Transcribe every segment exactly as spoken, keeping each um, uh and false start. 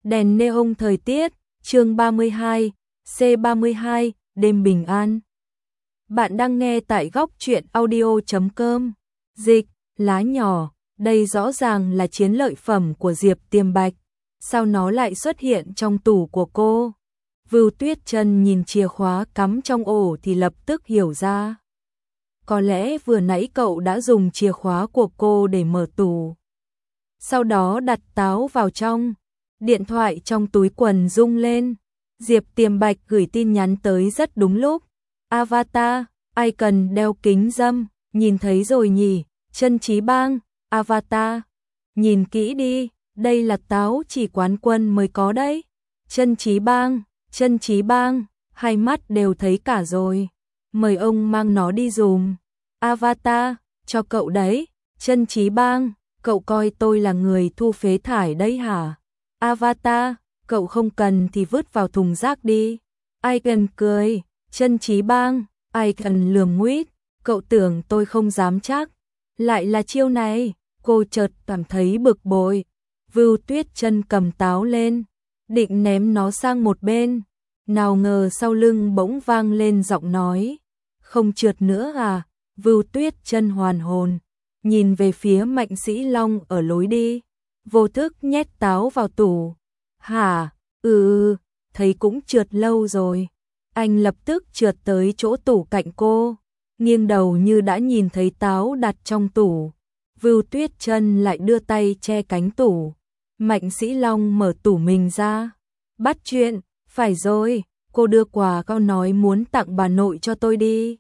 Đèn neon thời tiết, chương ba mươi hai, C ba mươi hai, đêm bình an. Bạn đang nghe tại góc truyện audio chấm com. Dịch, lá nhỏ, đây rõ ràng là chiến lợi phẩm của Diệp Tiềm Bạch. Sao nó lại xuất hiện trong tủ của cô? Vưu Tuyết Chân nhìn chìa khóa cắm trong ổ thì lập tức hiểu ra. Có lẽ vừa nãy cậu đã dùng chìa khóa của cô để mở tủ. Sau đó đặt táo vào trong. Điện thoại trong túi quần rung lên. Diệp Tiềm Bạch gửi tin nhắn tới rất đúng lúc. Avatar, ai cần đeo kính râm, nhìn thấy rồi nhỉ? Chân Trí Bang, Avatar. Nhìn kỹ đi, đây là táo chỉ quán quân mới có đấy. Chân Trí Bang, Chân Trí Bang, hai mắt đều thấy cả rồi. Mời ông mang nó đi dùm. Avatar, cho cậu đấy. Chân Trí Bang, cậu coi tôi là người thu phế thải đấy hả? Avatar, cậu không cần thì vứt vào thùng rác đi. Icon cười. Chân Trí Bang, Icon lườm nguýt. Cậu tưởng tôi không dám chắc. Lại là chiêu này. Cô chợt cảm thấy bực bội. Vưu Tuyết Chân cầm táo lên, định ném nó sang một bên. Nào ngờ sau lưng bỗng vang lên giọng nói. Không trượt nữa à? Vưu Tuyết Chân hoàn hồn, nhìn về phía Mạnh Sĩ Long ở lối đi, vô thức nhét táo vào tủ. Hả? Ừ, thấy cũng trượt lâu rồi. Anh lập tức trượt tới chỗ tủ cạnh cô, nghiêng đầu như đã nhìn thấy táo đặt trong tủ. Vưu Tuyết Chân lại đưa tay che cánh tủ. Mạnh Sĩ Long mở tủ mình ra. Bắt chuyện, phải rồi, cô đưa quà cao nói muốn tặng bà nội cho tôi đi.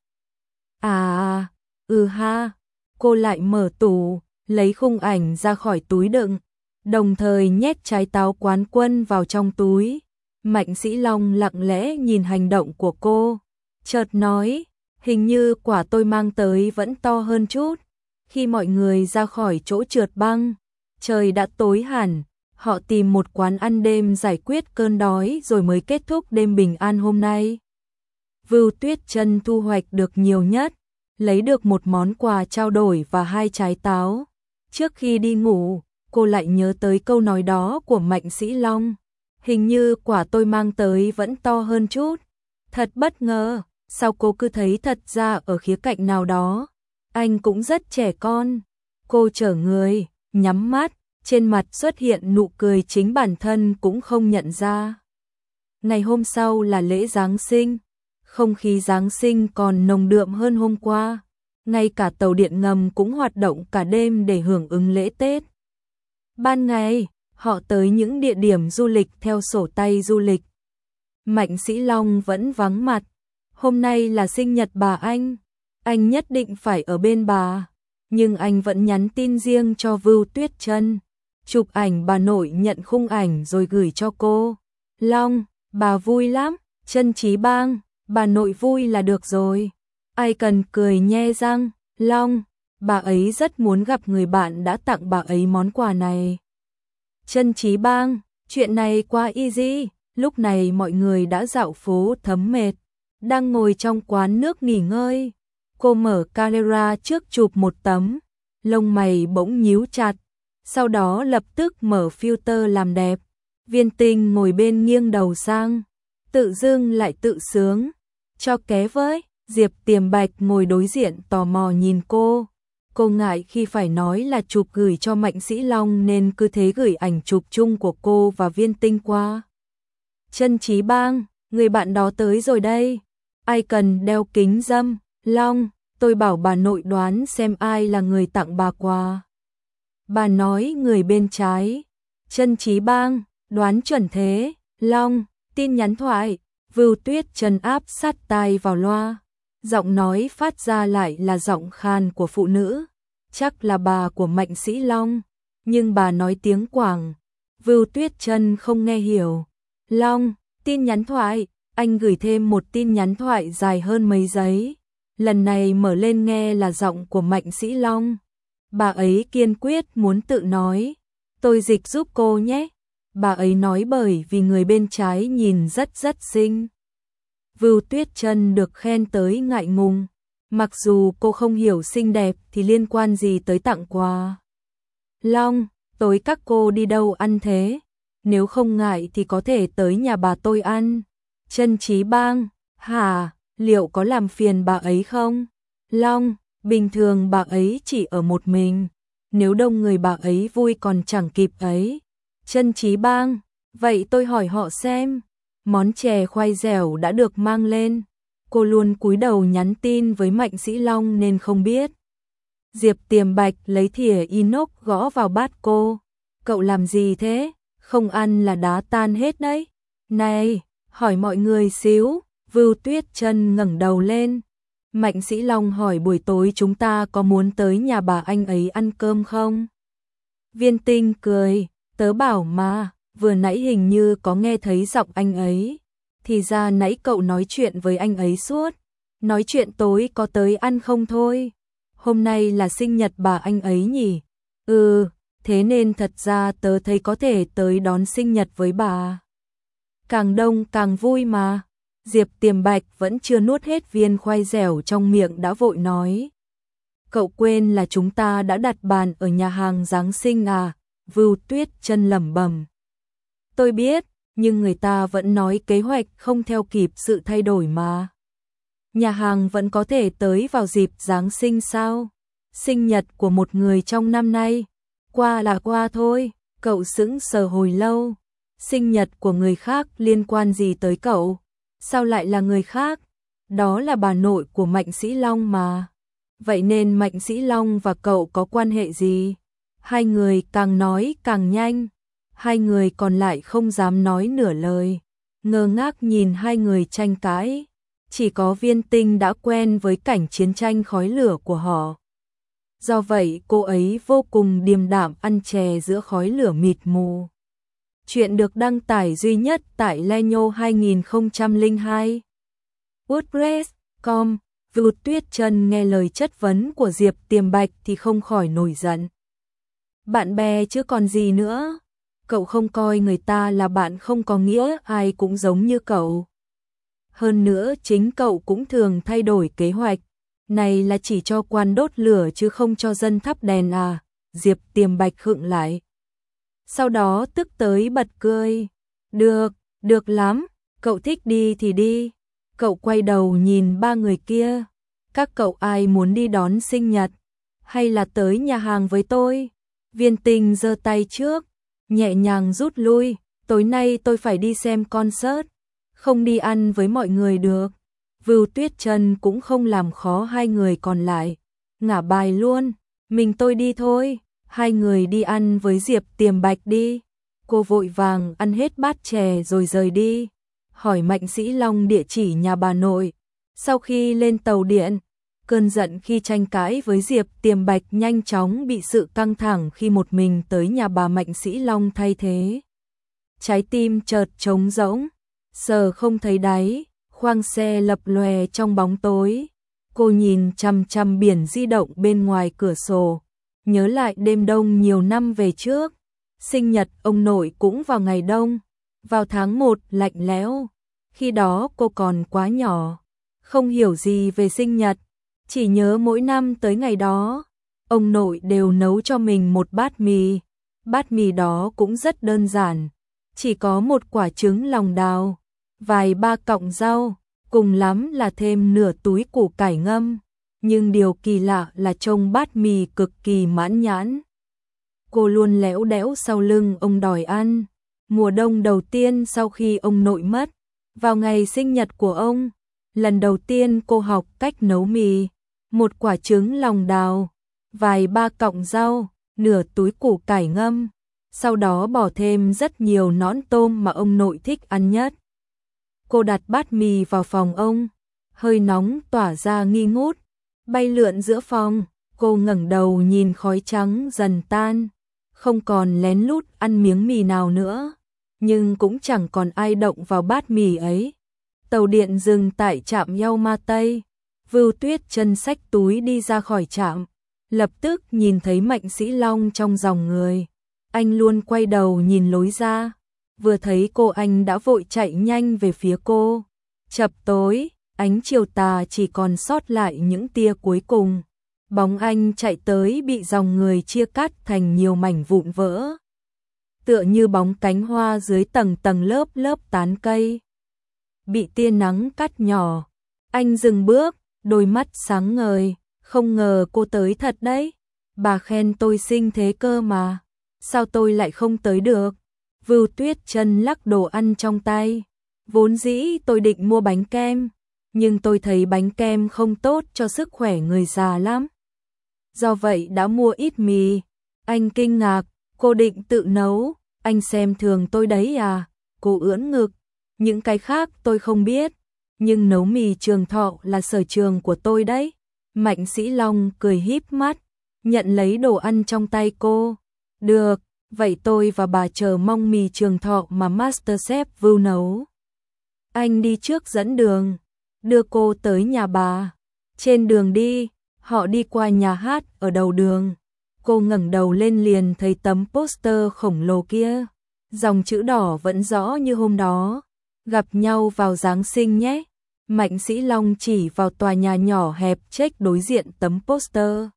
À, ừ ha. Cô lại mở tủ, lấy khung ảnh ra khỏi túi đựng, đồng thời nhét trái táo quán quân vào trong túi. Mạnh Sĩ Long lặng lẽ nhìn hành động của cô, chợt nói, hình như quả tôi mang tới vẫn to hơn chút. Khi mọi người ra khỏi chỗ trượt băng, trời đã tối hẳn, họ tìm một quán ăn đêm giải quyết cơn đói rồi mới kết thúc đêm bình an hôm nay. Vưu Tuyết Chân thu hoạch được nhiều nhất, lấy được một món quà trao đổi và hai trái táo. Trước khi đi ngủ, cô lại nhớ tới câu nói đó của Mạnh Sĩ Long. Hình như quả tôi mang tới vẫn to hơn chút. Thật bất ngờ, sao cô cứ thấy thật ra ở khía cạnh nào đó anh cũng rất trẻ con. Cô trở người, nhắm mắt, trên mặt xuất hiện nụ cười chính bản thân cũng không nhận ra. Ngày hôm sau là lễ Giáng sinh, không khí Giáng sinh còn nồng đượm hơn hôm qua. Ngay cả tàu điện ngầm cũng hoạt động cả đêm để hưởng ứng lễ Tết. Ban ngày, họ tới những địa điểm du lịch theo sổ tay du lịch. Mạnh Sĩ Long vẫn vắng mặt. Hôm nay là sinh nhật bà anh, anh nhất định phải ở bên bà. Nhưng anh vẫn nhắn tin riêng cho Vưu Tuyết Chân, chụp ảnh bà nội nhận khung ảnh rồi gửi cho cô. Long, bà vui lắm. Chân Trí Bang, bà nội vui là được rồi. Ai cần cười nhe răng. Long, bà ấy rất muốn gặp người bạn đã tặng bà ấy món quà này. Chân Trí Bang, chuyện này quá easy. Lúc này mọi người đã dạo phố thấm mệt, đang ngồi trong quán nước nghỉ ngơi. Cô mở camera trước chụp một tấm, lông mày bỗng nhíu chặt, sau đó lập tức mở filter làm đẹp. Viên Tinh ngồi bên nghiêng đầu sang, tự dưng lại tự sướng. Cho ké với. Diệp Tiềm Bạch ngồi đối diện tò mò nhìn cô. Cô ngại khi phải nói là chụp gửi cho Mạnh Sĩ Long nên cứ thế gửi ảnh chụp chung của cô và Viên Tinh qua. Chân Trí Bang, người bạn đó tới rồi đây. Ai cần đeo kính râm. Long, tôi bảo bà nội đoán xem ai là người tặng bà quà. Bà nói người bên trái. Chân Trí Bang, đoán chuẩn thế. Long, tin nhắn thoại. Vưu Tuyết Chân áp sát tai vào loa. Giọng nói phát ra lại là giọng khan của phụ nữ. Chắc là bà của Mạnh Sĩ Long, nhưng bà nói tiếng Quảng. Vưu Tuyết Chân không nghe hiểu. Long, tin nhắn thoại. Anh gửi thêm một tin nhắn thoại dài hơn mấy giấy. Lần này mở lên nghe là giọng của Mạnh Sĩ Long. Bà ấy kiên quyết muốn tự nói. Tôi dịch giúp cô nhé. Bà ấy nói bởi vì người bên trái nhìn rất rất xinh. Vưu Tuyết Chân được khen tới ngại ngùng. Mặc dù cô không hiểu xinh đẹp thì liên quan gì tới tặng quà. Long, tối các cô đi đâu ăn thế? nếu không ngại thì có thể tới nhà bà tôi ăn. Trân Trí Bang, hả, liệu có làm phiền bà ấy không? Long, bình thường bà ấy chỉ ở một mình, nếu đông người bà ấy vui còn chẳng kịp ấy. Trân Trí Bang, vậy tôi hỏi họ xem. Món chè khoai dẻo đã được mang lên. Cô luôn cúi đầu nhắn tin với Mạnh Sĩ Long nên không biết. Diệp Tiềm Bạch lấy thìa inox gõ vào bát cô. Cậu làm gì thế? Không ăn là đá tan hết đấy. Này, hỏi mọi người xíu. Vưu Tuyết Trân ngẩng đầu lên. Mạnh Sĩ Long hỏi buổi tối chúng ta có muốn tới nhà bà anh ấy ăn cơm không? Viên Tinh cười, tớ bảo mà, vừa nãy hình như có nghe thấy giọng anh ấy. Thì ra nãy cậu nói chuyện với anh ấy suốt. Nói chuyện tối có tới ăn không thôi. Hôm nay là sinh nhật bà anh ấy nhỉ? Ừ, thế nên thật ra tớ thấy có thể tới đón sinh nhật với bà. Càng đông càng vui mà. Diệp Tiềm Bạch vẫn chưa nuốt hết viên khoai dẻo trong miệng đã vội nói. Cậu quên là chúng ta đã đặt bàn ở nhà hàng Giáng sinh à? Vưu Tuyết Trân lẩm bẩm. Tôi biết, nhưng người ta vẫn nói kế hoạch không theo kịp sự thay đổi mà. Nhà hàng vẫn có thể tới vào dịp Giáng sinh sao? Sinh nhật của một người trong năm nay, qua là qua thôi, cậu sững sờ hồi lâu. Sinh nhật của người khác liên quan gì tới cậu? Sao lại là người khác? Đó là bà nội của Mạnh Sĩ Long mà. Vậy nên Mạnh Sĩ Long và cậu có quan hệ gì? Hai người càng nói càng nhanh. Hai người còn lại không dám nói nửa lời. Ngơ ngác nhìn hai người tranh cãi. Chỉ có Viên Tinh đã quen với cảnh chiến tranh khói lửa của họ. Do vậy cô ấy vô cùng điềm đạm ăn chè giữa khói lửa mịt mù. Chuyện được đăng tải duy nhất tại Lenyo hai không không hai. WordPress chấm com. Vưu Tuyết Trân nghe lời chất vấn của Diệp Tiềm Bạch thì không khỏi nổi giận. Bạn bè chứ còn gì nữa. Cậu không coi người ta là bạn không có nghĩa ai cũng giống như cậu. Hơn nữa chính cậu cũng thường thay đổi kế hoạch. Này là chỉ cho quan đốt lửa chứ không cho dân thắp đèn à? Diệp Tiềm Bạch khựng lại. Sau đó tức tới bật cười. Được, được lắm, cậu thích đi thì đi. Cậu quay đầu nhìn ba người kia. Các cậu ai muốn đi đón sinh nhật? Hay là tới nhà hàng với tôi? Viên Tinh giơ tay trước, nhẹ nhàng rút lui. Tối nay tôi phải đi xem concert, không đi ăn với mọi người được. Vưu Tuyết Trân cũng không làm khó hai người còn lại. Ngả bài luôn, mình tôi đi thôi. Hai người đi ăn với Diệp Tiềm Bạch đi. Cô vội vàng ăn hết bát chè rồi rời đi. Hỏi Mạnh Sĩ Long địa chỉ nhà bà nội. Sau khi lên tàu điện, cơn giận khi tranh cãi với Diệp Tiềm Bạch nhanh chóng bị sự căng thẳng khi một mình tới nhà bà Mạnh Sĩ Long thay thế. Trái tim chợt trống rỗng, sờ không thấy đáy, khoang xe lập lòe trong bóng tối. Cô nhìn chằm chằm biển di động bên ngoài cửa sổ, nhớ lại đêm đông nhiều năm về trước. Sinh nhật ông nội cũng vào ngày đông, vào tháng một lạnh lẽo. Khi đó cô còn quá nhỏ, không hiểu gì về sinh nhật, chỉ nhớ mỗi năm tới ngày đó, ông nội đều nấu cho mình một bát mì. Bát mì đó cũng rất đơn giản, chỉ có một quả trứng lòng đào, vài ba cọng rau, cùng lắm là thêm nửa túi củ cải ngâm. Nhưng điều kỳ lạ là trông bát mì cực kỳ mãn nhãn. Cô luôn lẽo đẽo sau lưng ông đòi ăn. Mùa đông đầu tiên sau khi ông nội mất, vào ngày sinh nhật của ông, lần đầu tiên cô học cách nấu mì. Một quả trứng lòng đào, vài ba cọng rau, nửa túi củ cải ngâm. Sau đó bỏ thêm rất nhiều nõn tôm mà ông nội thích ăn nhất. Cô đặt bát mì vào phòng ông, hơi nóng tỏa ra nghi ngút, bay lượn giữa phòng. Cô ngẩng đầu nhìn khói trắng dần tan, không còn lén lút ăn miếng mì nào nữa, nhưng cũng chẳng còn ai động vào bát mì ấy. Tàu điện dừng tại trạm Yamata. Vưu Tuyết Trân xách túi đi ra khỏi trạm, lập tức nhìn thấy Mạnh Sĩ Long trong dòng người. Anh luôn quay đầu nhìn lối ra, vừa thấy cô anh đã vội chạy nhanh về phía cô. Chập tối, ánh chiều tà chỉ còn sót lại những tia cuối cùng. Bóng anh chạy tới bị dòng người chia cắt thành nhiều mảnh vụn vỡ. tựa như bóng cánh hoa dưới tầng tầng lớp lớp tán cây. Bị tia nắng cắt nhỏ. Anh dừng bước, đôi mắt sáng ngời, không ngờ cô tới thật đấy. Bà khen tôi xinh thế cơ mà, sao tôi lại không tới được? Vưu Tuyết Chân lắc đồ ăn trong tay. Vốn dĩ tôi định mua bánh kem, nhưng tôi thấy bánh kem không tốt cho sức khỏe người già lắm. Do vậy đã mua ít mì. Anh kinh ngạc, cô định tự nấu, anh xem thường tôi đấy à? Cô ưỡn ngực, những cái khác tôi không biết, nhưng nấu mì Trường Thọ là sở trường của tôi đấy. Mạnh Sĩ Long cười híp mắt, nhận lấy đồ ăn trong tay cô. Được, vậy tôi và bà chờ mong mì Trường Thọ mà MasterChef Vưu nấu. Anh đi trước dẫn đường, đưa cô tới nhà bà. Trên đường đi, họ đi qua nhà hát ở đầu đường. Cô ngẩng đầu lên liền thấy tấm poster khổng lồ kia. Dòng chữ đỏ vẫn rõ như hôm đó. Gặp nhau vào Giáng sinh nhé. Mạnh Sĩ Long chỉ vào tòa nhà nhỏ hẹp check đối diện tấm poster.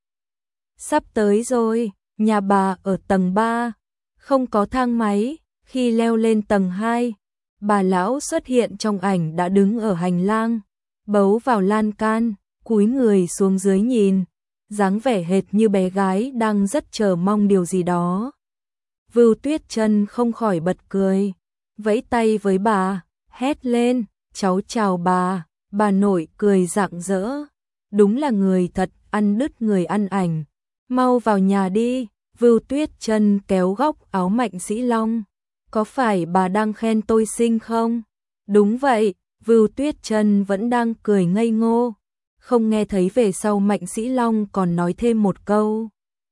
Sắp tới rồi, nhà bà ở tầng ba, không có thang máy. Khi leo lên tầng hai, bà lão xuất hiện trong ảnh đã đứng ở hành lang, bấu vào lan can, cúi người xuống dưới nhìn, dáng vẻ hệt như bé gái đang rất chờ mong điều gì đó. Vưu Tuyết Chân không khỏi bật cười, vẫy tay với bà, hét lên, cháu chào bà. Bà nội cười rạng rỡ, đúng là người thật, ăn đứt người ăn ảnh. Mau vào nhà đi. Vưu Tuyết Chân kéo góc áo Mạnh Sĩ Long. Có phải bà đang khen tôi xinh không? Đúng vậy. Vưu Tuyết Chân vẫn đang cười ngây ngô, không nghe thấy về sau Mạnh Sĩ Long còn nói thêm một câu.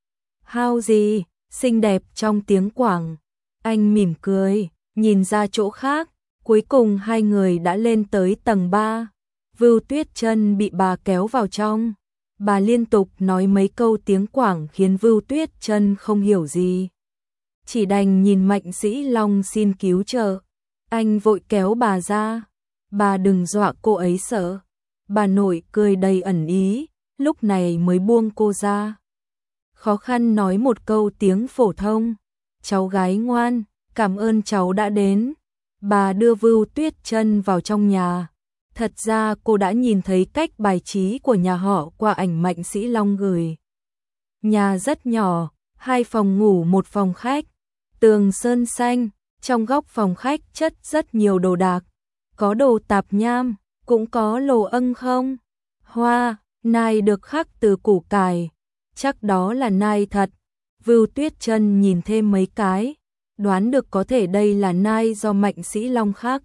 Hao gì, xinh đẹp trong tiếng Quảng. Anh mỉm cười, nhìn ra chỗ khác, cuối cùng hai người đã lên tới tầng ba. Vưu Tuyết Chân bị bà kéo vào trong. Bà liên tục nói mấy câu tiếng Quảng khiến Vưu Tuyết Chân không hiểu gì. Chỉ đành nhìn Mạnh Sĩ Long xin cứu trợ. Anh vội kéo bà ra. Bà đừng dọa cô ấy sợ. Bà nội cười đầy ẩn ý, lúc này mới buông cô ra. Khó khăn nói một câu tiếng phổ thông. Cháu gái ngoan, cảm ơn cháu đã đến. Bà đưa Vưu Tuyết Chân vào trong nhà. Thật ra cô đã nhìn thấy cách bài trí của nhà họ qua ảnh Mạnh Sĩ Long gửi. Nhà rất nhỏ, hai phòng ngủ một phòng khách, tường sơn xanh, trong góc phòng khách chất rất nhiều đồ đạc, có đồ tạp nham, cũng có lồ âng không. Hoa, nai được khắc từ củ cải, chắc đó là nai thật. Vưu Tuyết Chân nhìn thêm mấy cái, đoán được có thể đây là nai do Mạnh Sĩ Long khắc.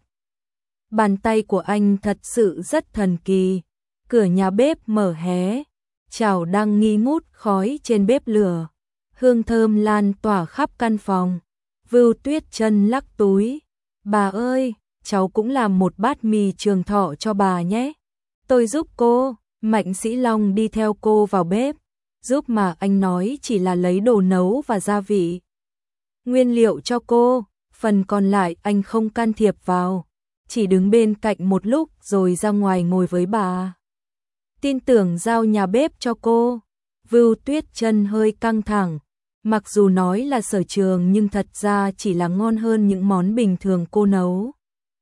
Bàn tay của anh thật sự rất thần kỳ. Cửa nhà bếp mở hé, chảo đang nghi ngút khói trên bếp lửa, hương thơm lan tỏa khắp căn phòng. Vưu Tuyết Chân lắc túi, bà ơi, cháu cũng làm một bát mì Trường Thọ cho bà nhé. Tôi giúp cô. Mạnh Sĩ Long đi theo cô vào bếp, giúp mà anh nói chỉ là lấy đồ nấu và gia vị, nguyên liệu cho cô, phần còn lại anh không can thiệp vào, chỉ đứng bên cạnh một lúc rồi ra ngoài ngồi với bà. Tin tưởng giao nhà bếp cho cô. Vưu Tuyết Chân hơi căng thẳng, mặc dù nói là sở trường nhưng thật ra chỉ là ngon hơn những món bình thường cô nấu.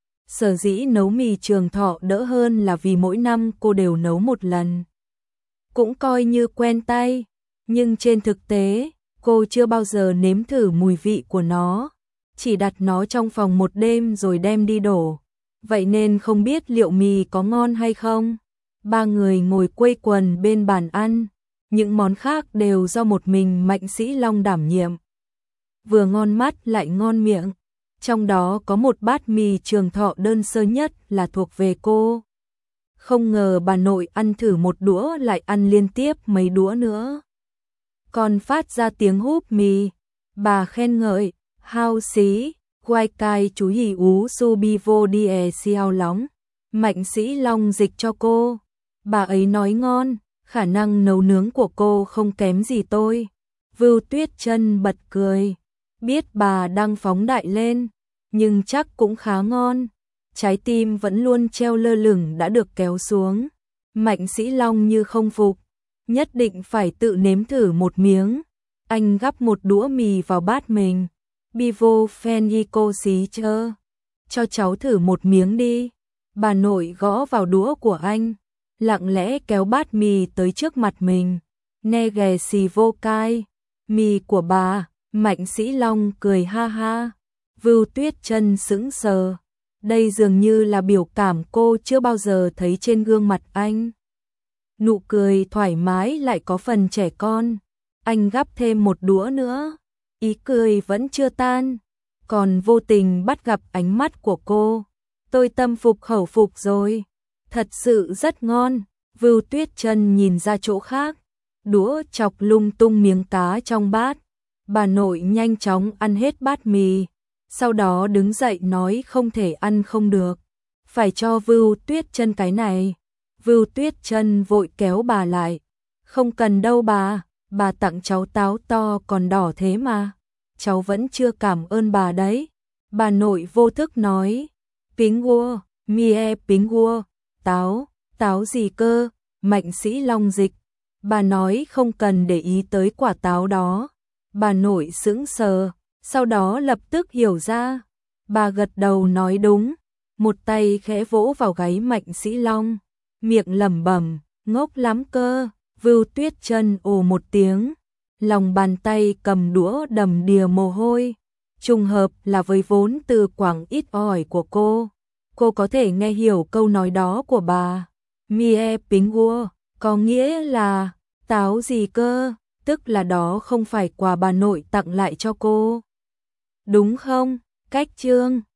Sở dĩ nấu mì Trường Thọ đỡ hơn là vì mỗi năm cô đều nấu một lần. Cũng coi như quen tay, nhưng trên thực tế, cô chưa bao giờ nếm thử mùi vị của nó, chỉ đặt nó trong phòng một đêm rồi đem đi đổ. Vậy nên không biết liệu mì có ngon hay không. Ba người ngồi quây quần bên bàn ăn, những món khác đều do một mình Mạnh Sĩ Long đảm nhiệm. Vừa ngon mắt lại ngon miệng. Trong đó có một bát mì Trường Thọ đơn sơ nhất là thuộc về cô. Không ngờ bà nội ăn thử một đũa lại ăn liên tiếp mấy đũa nữa. Còn phát ra tiếng húp mì. Bà khen ngợi, hao xí, quay cai chú hì ú su bi vô đi e xiao lóng. Mạnh Sĩ Long dịch cho cô. Bà ấy nói ngon, khả năng nấu nướng của cô không kém gì tôi. Vưu Tuyết Chân bật cười. Biết bà đang phóng đại lên, nhưng chắc cũng khá ngon. Trái tim vẫn luôn treo lơ lửng đã được kéo xuống. Mạnh Sĩ Long như không phục, nhất định phải tự nếm thử một miếng. Anh gắp một đũa mì vào bát mình, Bivo Fenico xí chơ. Cho cháu thử một miếng đi. Bà nội gõ vào đũa của anh, lặng lẽ kéo bát mì tới trước mặt mình. Nè ghè xì vô cai. Mì của bà. Mạnh Sĩ Long cười ha ha. Vưu Tuyết Chân sững sờ. Đây dường như là biểu cảm cô chưa bao giờ thấy trên gương mặt anh. Nụ cười thoải mái lại có phần trẻ con. Anh gắp thêm một đũa nữa. Ý cười vẫn chưa tan. Còn vô tình bắt gặp ánh mắt của cô. Tôi tâm phục khẩu phục rồi. Thật sự rất ngon. Vưu Tuyết Chân nhìn ra chỗ khác. Đũa chọc lung tung miếng cá trong bát. Bà nội nhanh chóng ăn hết bát mì. Sau đó đứng dậy nói không thể ăn không được. Phải cho Vưu Tuyết Chân cái này. Vưu Tuyết Chân vội kéo bà lại. Không cần đâu bà. Bà tặng cháu táo to còn đỏ thế mà. Cháu vẫn chưa cảm ơn bà đấy. Bà nội vô thức nói. Pính gua, mie pính gua. Táo, táo gì cơ? Mạnh Sĩ Long dịch. Bà nói không cần để ý tới quả táo đó. Bà nội sững sờ, sau đó lập tức hiểu ra. Bà gật đầu nói đúng, một tay khẽ vỗ vào gáy Mạnh Sĩ Long, miệng lẩm bẩm, ngốc lắm cơ. Vưu Tuyết Chân ồ một tiếng, lòng bàn tay cầm đũa đầm đìa mồ hôi. Trùng hợp là với vốn từ Quảng ít ỏi của cô, cô có thể nghe hiểu câu nói đó của bà. Mie pính gua, có nghĩa là táo gì cơ? Tức là đó không phải quà bà nội tặng lại cho cô. Đúng không? Cách chương